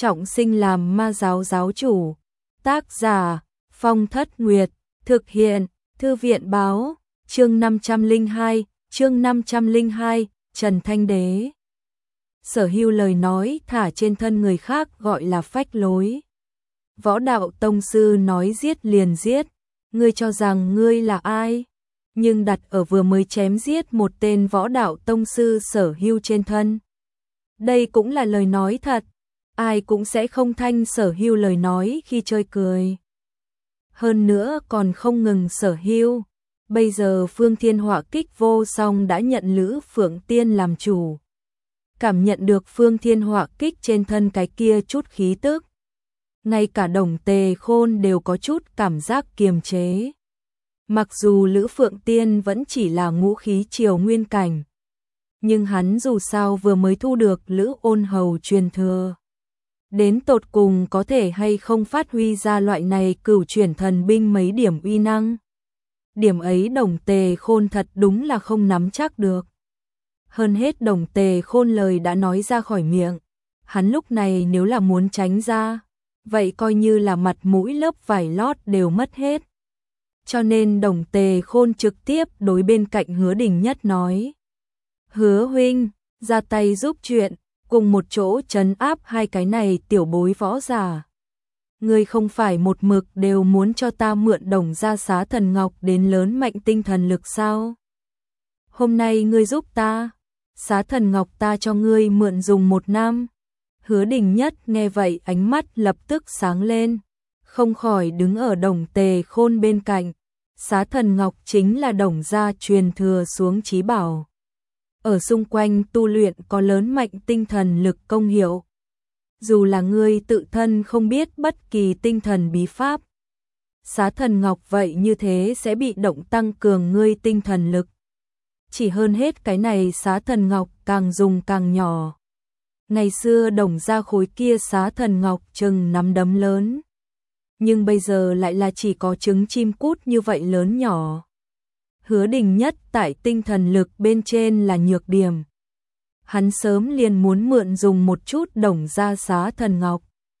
trọng sinh làm ma giáo giáo chủ. Tác giả Phong Thất Nguyệt, thực hiện Thư viện báo, chương 502, Trần Thanh Đế. Sở Hưu lời nói thả trên thân người khác gọi là phách lối. Võ đạo tông sư nói giết liền giết, ngươi cho rằng ngươi là ai? Nhưng đặt ở vừa mới chém giết một tên võ đạo tông sư Sở Hưu trên thân. Đây cũng là lời nói thật, ai cũng sẽ không thanh Sở Hưu lời nói khi chơi cười. Hơn nữa còn không ngừng Sở Hưu, bây giờ Phương Thiên Họa Kích vô song đã nhận Lữ Phượng Tiên làm chủ. Cảm nhận được Phương Thiên Họa Kích trên thân cái kia chút khí tức. Ngay cả Đồng Tề Khôn đều có chút cảm giác kiềm chế. Mặc dù Lữ Phượng Tiên vẫn chỉ là ngũ khí triều nguyên cảnh, nhưng hắn dù sao vừa mới thu được Lữ Ôn Hầu truyền thừa. Đến tột cùng có thể hay không phát huy ra loại này cửu chuyển thần binh mấy điểm uy năng. Điểm ấy Đồng Tề Khôn thật đúng là không nắm chắc được. Hơn hết Đồng Tề Khôn lời đã nói ra khỏi miệng, hắn lúc này nếu là muốn tránh ra, vậy coi như là mặt mũi lớp vải lót đều mất hết. Cho nên Đồng Tề Khôn trực tiếp đối bên cạnh Hứa Đình Nhất nói: Hứa huynh, ra tay giúp chuyện, cùng một chỗ trấn áp hai cái này tiểu bối võ giả. Ngươi không phải một mực đều muốn cho ta mượn Đồng gia Xá Thần Ngọc đến lớn mạnh tinh thần lực sao? Hôm nay ngươi giúp ta, Xá Thần Ngọc ta cho ngươi mượn dùng 1 năm. Hứa Đình Nhất nghe vậy ánh mắt lập tức sáng lên, không khỏi đứng ở Đồng Tề Khôn bên cạnh. Xá Thần Ngọc chính là Đồng gia truyền thừa xuống chí bảo. Ở xung quanh tu luyện có lớn mạnh tinh thần lực công hiệu. Dù là ngươi tự thân không biết bất kỳ tinh thần bí pháp, Xá Thần Ngọc vậy như thế sẽ bị động tăng cường ngươi tinh thần lực. Chỉ hơn hết cái này Xá Thần Ngọc càng dùng càng nhỏ. Ngày xưa Đồng gia khối kia Xá Thần Ngọc chừng nắm đấm lớn, nhưng bây giờ lại là chỉ có trứng chim cút như vậy lớn nhỏ. Hứa Đình Nhất tại tinh thần lực bên trên là nhược điểm. Hắn sớm liền muốn mượn dùng một chút Đồng gia Xá Thần Ngọc.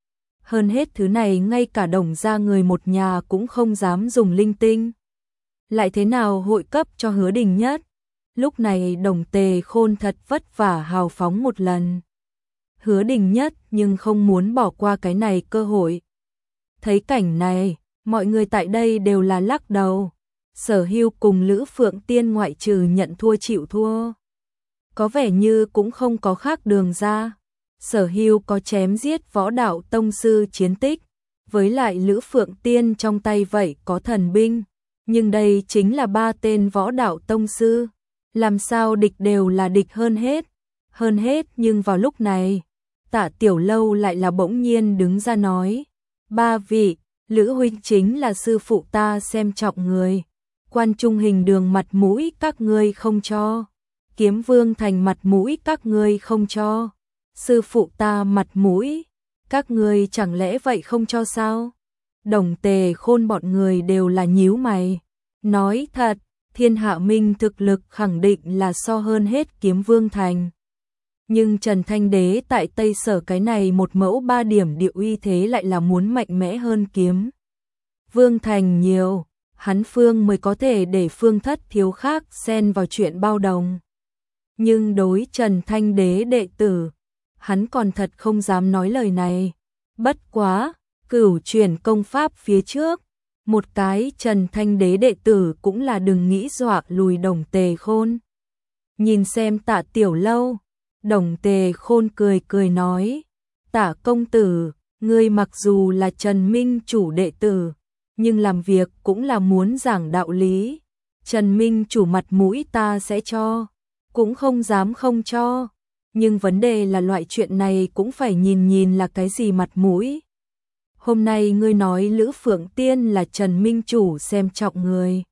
Hơn hết thứ này ngay cả Đồng gia người một nhà cũng không dám dùng linh tinh. Lại thế nào hội cấp cho Hứa Đình Nhất? Lúc này Đồng Tề Khôn thật vất vả hào phóng một lần. Hứa Đình Nhất nhưng không muốn bỏ qua cái này cơ hội. Thấy cảnh này, mọi người tại đây đều là lắc đầu. Sở Hưu cùng Lữ Phượng Tiên ngoại trừ nhận thua chịu thua, có vẻ như cũng không có khác đường ra. Sở Hưu có chém giết võ đạo tông sư chiến tích, với lại Lữ Phượng Tiên trong tay vậy có thần binh, nhưng đây chính là 3 tên võ đạo tông sư, làm sao địch đều là địch hơn hết. Hơn hết nhưng vào lúc này, Tạ Tiểu Lâu lại là bỗng nhiên đứng ra nói: 3 vị, Lữ huynh chính là sư phụ ta xem trọng người. Quan Trung Hình Đường mặt mũi các ngươi không cho, Kiếm Vương Thành mặt mũi các ngươi không cho, sư phụ ta mặt mũi, các ngươi chẳng lẽ vậy không cho sao? Đồng Tề Khôn bọn người đều là nhíu mày, nói thật, Thiên Hạ Minh thực lực khẳng định là so hơn hết Kiếm Vương Thành. Nhưng Trần Thanh Đế tại Tây Sở cái này một mẫu 3 điểm địa uy thế lại là muốn mạnh mẽ hơn Kiếm Vương Thành nhiều. Hắn Phương mới có thể để Phương Thất thiếu khác xen vào chuyện bao đồng. Nhưng đối Trần Thanh Đế đệ tử, hắn còn thật không dám nói lời này. Bất quá, cửu chuyển công pháp phía trước, một cái Trần Thanh Đế đệ tử cũng là đừng nghĩ dọa lùi Đồng Tề Khôn. Nhìn xem Tạ Tiểu Lâu, Đồng Tề Khôn cười cười nói: Tạ công tử, ngươi mặc dù là Trần Minh chủ đệ tử, nhưng làm việc cũng là muốn giảng đạo lý. Trần Minh chủ mặt mũi ta sẽ cho, cũng không dám không cho. Nhưng vấn đề là loại chuyện này cũng phải nhìn là cái gì mặt mũi. Hôm nay ngươi nói Lữ Phượng Tiên là Trần Minh chủ xem trọng người,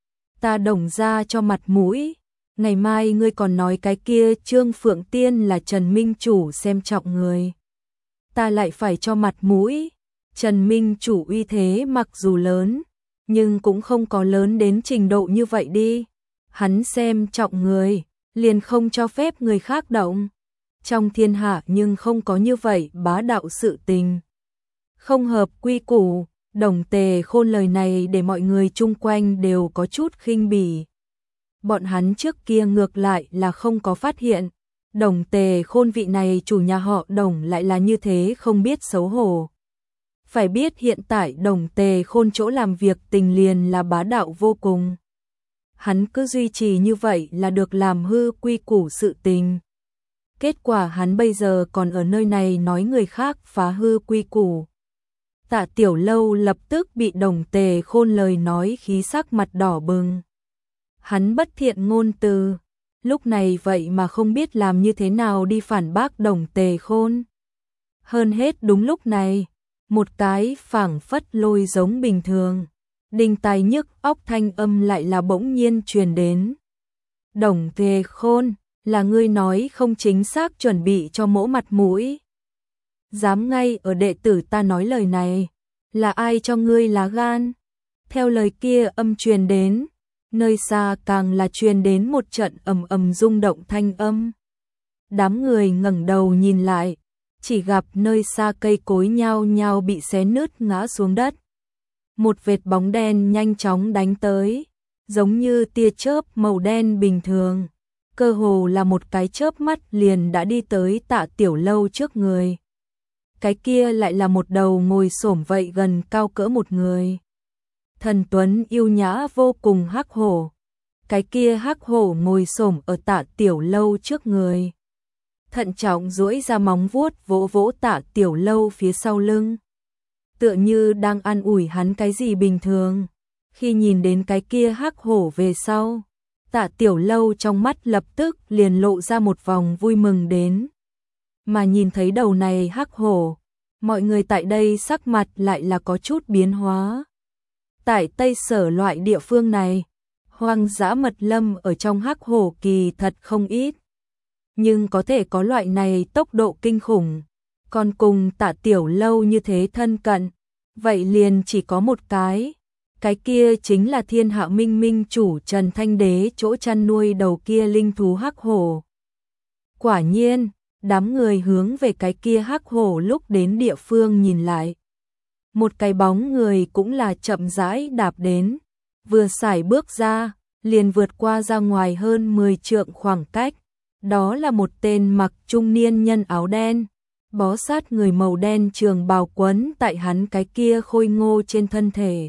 ta Đồng gia cho mặt mũi. Ngày mai ngươi còn nói cái kia Trương Phượng Tiên là Trần Minh chủ xem trọng người, ta lại phải cho mặt mũi. Trần Minh chủ uy thế mặc dù lớn, nhưng cũng không có lớn đến trình độ như vậy đi. Hắn xem trọng người, liền không cho phép người khác động. trong thiên hạ nhưng không có như vậy bá đạo sự tình. Không hợp quy củ, Đồng Tề Khôn lời này để mọi người chung quanh đều có chút khinh bỉ. Bọn hắn trước kia ngược lại là không có phát hiện, Đồng Tề Khôn vị này chủ nhà họ Đồng lại là như thế không biết xấu hổ. Phải biết hiện tại Đồng Tề Khôn chỗ làm việc tình liền là bá đạo vô cùng. Hắn cứ duy trì như vậy là được làm hư quy củ sự tình. Kết quả hắn bây giờ còn ở nơi này nói người khác phá hư quy củ. Tạ Tiểu Lâu lập tức bị Đồng Tề Khôn lời nói khí sắc mặt đỏ bừng. Hắn bất thiện ngôn từ, lúc này vậy mà không biết làm như thế nào đi phản bác Đồng Tề Khôn. Hơn hết đúng lúc này, một cái phảng phất lôi giống bình thường, đinh tai nhức óc thanh âm lại là bỗng nhiên truyền đến. Đồng Tề Khôn, là ngươi nói không chính xác chuẩn bị cho mỗ mặt mũi. Dám ngay ở đệ tử ta nói lời này, là ai cho ngươi lá gan? Theo lời kia âm truyền đến, nơi xa càng là truyền đến một trận ầm ầm rung động thanh âm. Đám người ngẩng đầu nhìn lại, chỉ gặp nơi xa cây cối nhao nhao bị xé nứt ngã xuống đất. Một vệt bóng đen nhanh chóng đánh tới, giống như tia chớp màu đen bình thường, cơ hồ là một cái chớp mắt liền đã đi tới Tạ Tiểu Lâu trước người. Cái kia lại là một đầu ngồi xổm vậy gần cao cỡ một người. Thần tuấn yêu nhã vô cùng hắc hổ. Cái kia hắc hổ ngồi xổm ở Tạ Tiểu Lâu trước người. Thận trọng duỗi ra móng vuốt vỗ vỗ Tạ Tiểu Lâu phía sau lưng. Tựa như đang an ủi hắn cái gì bình thường. Khi nhìn đến cái kia hắc hổ về sau, Tạ Tiểu Lâu trong mắt lập tức liền lộ ra một vòng vui mừng đến. Mà nhìn thấy đầu này hắc hổ, mọi người tại đây sắc mặt lại là có chút biến hóa. Tại Tây Sở loại địa phương này, hoang dã mật lâm ở trong hắc hổ kỳ thật không ít. Nhưng có thể có loại này tốc độ kinh khủng, còn cùng Tạ Tiểu Lâu như thế thân cận, vậy liền chỉ có một cái kia chính là Thiên Hạ Minh Minh chủ Trần Thanh Đế chỗ chăn nuôi đầu kia linh thú hắc hổ. Quả nhiên, đám người hướng về cái kia hắc hổ lúc đến địa phương nhìn lại. Một cái bóng người cũng là chậm rãi đạp đến, vừa sải bước ra, liền vượt qua ra ngoài hơn 10 trượng khoảng cách. Đó là một tên mặc trung niên nhân áo đen, bó sát người màu đen trường bào quấn tại hắn cái kia khôi ngô trên thân thể.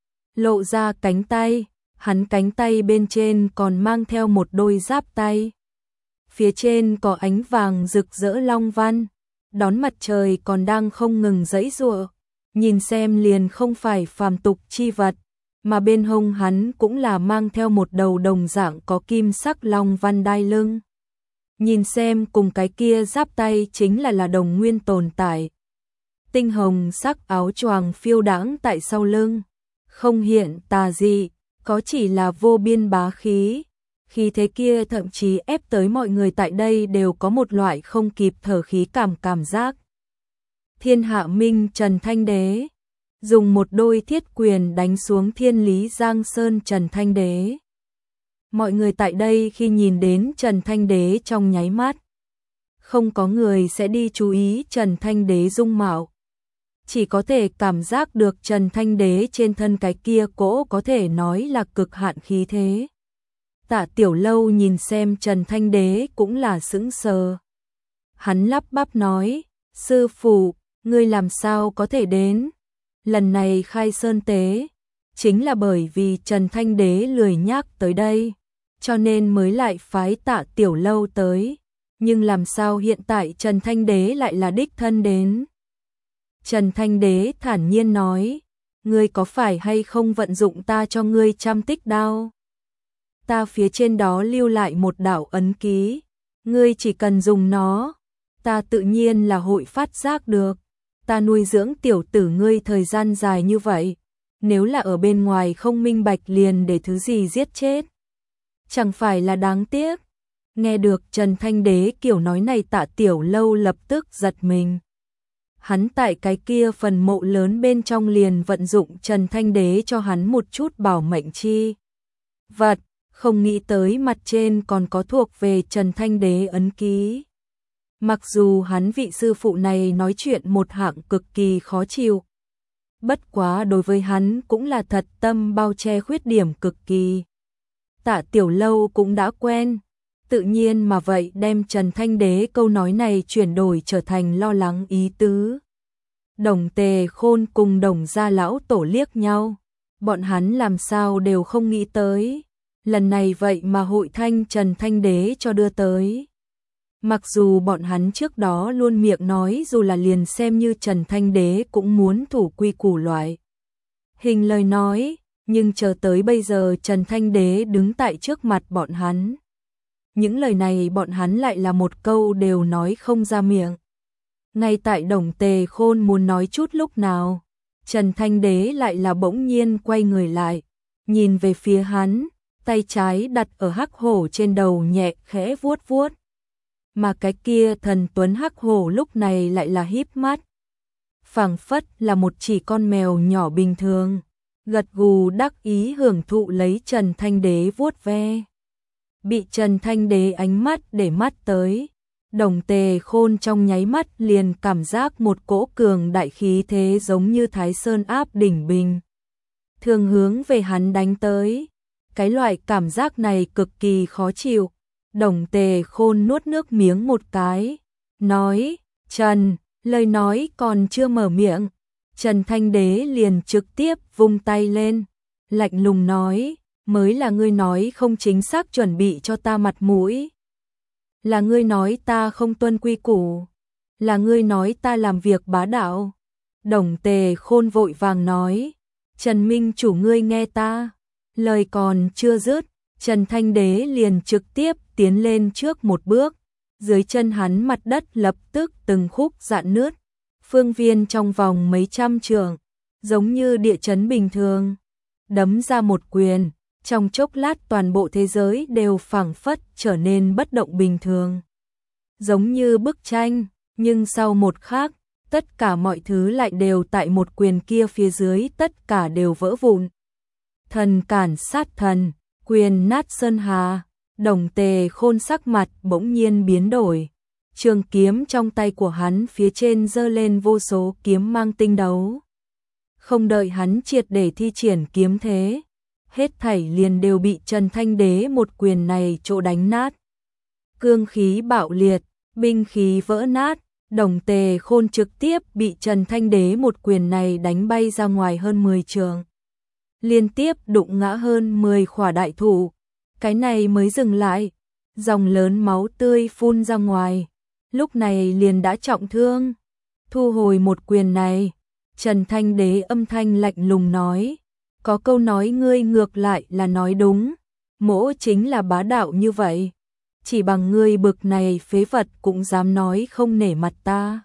Lộ ra cánh tay, hắn cánh tay bên trên còn mang theo một đôi giáp tay. Phía trên có ánh vàng rực rỡ long văn, đón mặt trời còn đang không ngừng giãy giụa, nhìn xem liền không phải phàm tục chi vật, mà bên hông hắn cũng là mang theo một đầu đồng dạng có kim sắc long văn đai lưng. Nhìn xem cùng cái kia giáp tay chính là đồng nguyên tồn tại. Tinh hồng sắc áo choàng phiêu đãng tại sau lưng, không hiện tà dị, có chỉ là vô biên bá khí. Khí thế kia thậm chí ép tới mọi người tại đây đều có một loại không kịp thở khí cảm giác. Thiên Hạ Minh Trần Thanh Đế dùng một đôi thiết quyền đánh xuống Thiên Lý Giang Sơn Trần Thanh Đế. Mọi người tại đây khi nhìn đến Trần Thanh Đế trong nháy mắt, không có người sẽ đi chú ý Trần Thanh Đế dung mạo. Chỉ có thể cảm giác được Trần Thanh Đế trên thân cái kia cỗ có thể nói là cực hạn khí thế. Tạ Tiểu Lâu nhìn xem Trần Thanh Đế cũng là sững sờ. Hắn lắp bắp nói, sư phụ, ngươi làm sao có thể đến? Lần này khai sơn tế, chính là bởi vì Trần Thanh Đế lười nhác tới đây, cho nên mới lại phái Tạ Tiểu Lâu tới. Nhưng làm sao hiện tại Trần Thanh Đế lại là đích thân đến? Trần Thanh Đế thản nhiên nói, ngươi có phải hay không vận dụng ta cho ngươi trăm tích đao? Ta phía trên đó lưu lại một đạo ấn ký, ngươi chỉ cần dùng nó, ta tự nhiên là hội phát giác được. Ta nuôi dưỡng tiểu tử ngươi thời gian dài như vậy, nếu là ở bên ngoài không minh bạch liền để thứ gì giết chết, chẳng phải là đáng tiếc. Nghe được Trần Thanh Đế kiểu nói này, Tạ Tiểu Lâu lập tức giật mình. Hắn tại cái kia phần mộ lớn bên trong liền vận dụng Trần Thanh Đế cho hắn một chút bảo mệnh chi vật, không nghĩ tới mặt trên còn có thuộc về Trần Thanh Đế ấn ký. Mặc dù hắn vị sư phụ này nói chuyện một hạng cực kỳ khó chịu, bất quá đối với hắn cũng là thật tâm bao che khuyết điểm cực kỳ. Tạ Tiểu Lâu cũng đã quen, tự nhiên mà vậy đem Trần Thanh Đế câu nói này chuyển đổi trở thành lo lắng ý tứ. Đồng Tề Khôn cùng Đồng gia lão tổ liếc nhau, bọn hắn làm sao đều không nghĩ tới, lần này vậy mà hội thanh Trần Thanh Đế cho đưa tới. Mặc dù bọn hắn trước đó luôn miệng nói dù là liền xem như Trần Thanh Đế cũng muốn thủ quy củ loại hình lời nói, nhưng chờ tới bây giờ Trần Thanh Đế đứng tại trước mặt bọn hắn. Những lời này bọn hắn lại là một câu đều nói không ra miệng. Ngay tại Đồng Tề Khôn muốn nói chút lúc nào, Trần Thanh Đế lại là bỗng nhiên quay người lại, nhìn về phía hắn, tay trái đặt ở hắc hổ trên đầu nhẹ khẽ vuốt vuốt. Mà cái kia thần tuấn hắc hổ lúc này lại là híp mắt, phảng phất là một chỉ con mèo nhỏ bình thường, gật gù đắc ý hưởng thụ lấy Trần Thanh Đế vuốt ve. Bị Trần Thanh Đế ánh mắt để mắt tới, Đồng Tề Khôn trong nháy mắt liền cảm giác một cỗ cường đại khí thế giống như Thái Sơn áp đỉnh bình thường hướng về hắn đánh tới. Cái loại cảm giác này cực kỳ khó chịu. Đồng Tề Khôn nuốt nước miếng một cái, nói, Trần, lời nói còn chưa mở miệng, Trần Thanh Đế liền trực tiếp vung tay lên, lạnh lùng nói, mới là ngươi nói không chính xác chuẩn bị cho ta mặt mũi. Là ngươi nói ta không tuân quy củ, là ngươi nói ta làm việc bá đạo. Đồng Tề Khôn vội vàng nói, Trần Minh chủ ngươi nghe ta. Lời còn chưa dứt, Trần Thanh Đế liền trực tiếp tiến lên trước một bước, dưới chân hắn mặt đất lập tức từng khúc rạn nứt, phương viên trong vòng mấy trăm trượng, giống như địa chấn bình thường, đấm ra một quyền, trong chốc lát toàn bộ thế giới đều phảng phất trở nên bất động bình thường. Giống như bức tranh, nhưng sau một khắc, tất cả mọi thứ lại đều tại một quyền kia phía dưới tất cả đều vỡ vụn. Thần cản sát thần, quyền nát sơn hà. Đồng Tề Khôn sắc mặt bỗng nhiên biến đổi. Trường kiếm trong tay của hắn phía trên giơ lên vô số kiếm mang tinh đấu. Không đợi hắn triệt để thi triển kiếm thế, hết thảy liền đều bị Trần Thanh Đế một quyền này chỗ đánh nát. Cương khí bạo liệt, binh khí vỡ nát, Đồng Tề Khôn trực tiếp bị Trần Thanh Đế một quyền này đánh bay ra ngoài hơn 10 trượng. Liên tiếp đụng ngã hơn 10 khỏa đại thụ. Cái này mới dừng lại, dòng lớn máu tươi phun ra ngoài, lúc này liền đã trọng thương. Thu hồi một quyền này, Trần Thanh Đế âm thanh lạnh lùng nói, có câu nói ngươi ngược lại là nói đúng, mỗ chính là bá đạo như vậy, chỉ bằng ngươi bực này phế vật cũng dám nói không nể mặt ta.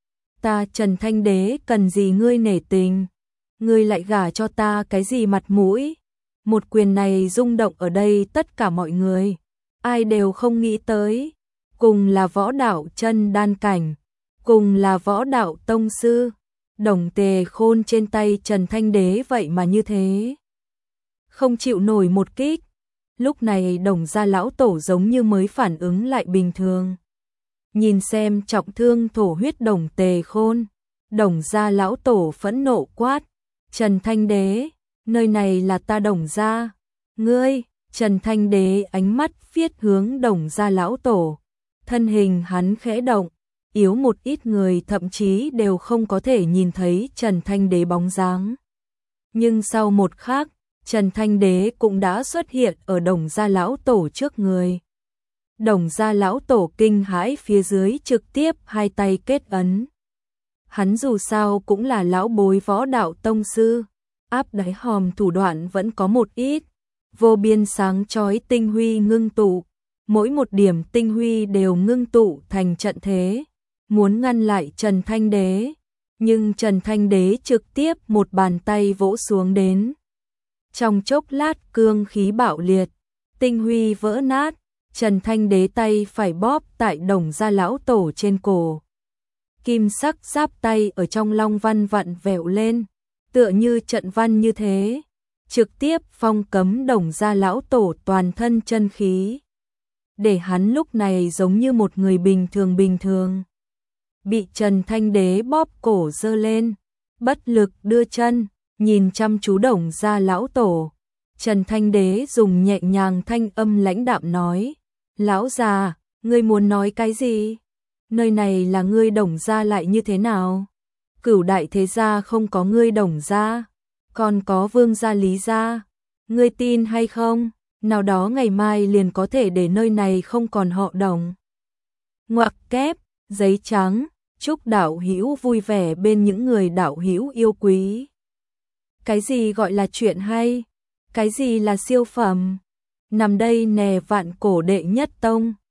Ta Trần Thanh Đế cần gì ngươi nể tình, ngươi lại gả cho ta cái gì mặt mũi. Một quyền này rung động ở đây tất cả mọi người, ai đều không nghĩ tới, cùng là võ đạo chân đan cảnh, cùng là võ đạo tông sư, Đồng Tề Khôn trên tay Trần Thanh Đế vậy mà như thế. Không chịu nổi một kích, lúc này Đồng gia lão tổ giống như mới phản ứng lại bình thường. Nhìn xem trọng thương thổ huyết Đồng Tề Khôn, Đồng gia lão tổ phẫn nộ quát, Trần Thanh Đế, nơi này là ta Đồng gia, ngươi. Trần Thanh Đế ánh mắt viết hướng Đồng gia lão tổ, thân hình hắn khẽ động, yếu một ít người thậm chí đều không có thể nhìn thấy Trần Thanh Đế bóng dáng. Nhưng sau một khắc, Trần Thanh Đế cũng đã xuất hiện ở Đồng gia lão tổ trước người. Đồng gia lão tổ kinh hãi phía dưới trực tiếp hai tay kết ấn. Hắn dù sao cũng là lão bối võ đạo tông sư, áp đáy hòm thủ đoạn vẫn có một ít, vô biên sáng chói tinh huy ngưng tụ, mỗi một điểm tinh huy đều ngưng tụ thành trận thế, muốn ngăn lại Trần Thanh Đế, nhưng Trần Thanh Đế trực tiếp một bàn tay vỗ xuống đến. Trong chốc lát cương khí bạo liệt, tinh huy vỡ nát, Trần Thanh Đế tay phải bóp tại Đồng gia lão tổ trên cổ. Kim sắc giáp tay ở trong long văn vặn vẹo lên, tựa như trận văn như thế, trực tiếp phong cấm Đồng gia lão tổ toàn thân chân khí. để hắn lúc này giống như một người bình thường. Bị Trần Thanh Đế bóp cổ giơ lên, bất lực đưa chân, nhìn chăm chú Đồng gia lão tổ. Trần Thanh Đế dùng nhẹ nhàng thanh âm lãnh đạm nói, lão già, ngươi muốn nói cái gì? Nơi này là ngươi Đồng gia lại như thế nào? Cửu đại thế gia không có ngươi Đồng gia, còn có Vương gia Lý gia. Ngươi tin hay không? Nào đó ngày mai liền có thể để nơi này không còn họ Đồng. Ngoặc kép, giấy trắng, chúc đạo hữu vui vẻ bên những người đạo hữu yêu quý. Cái gì gọi là chuyện hay? Cái gì là siêu phẩm? Nằm đây nè vạn cổ đệ nhất tông.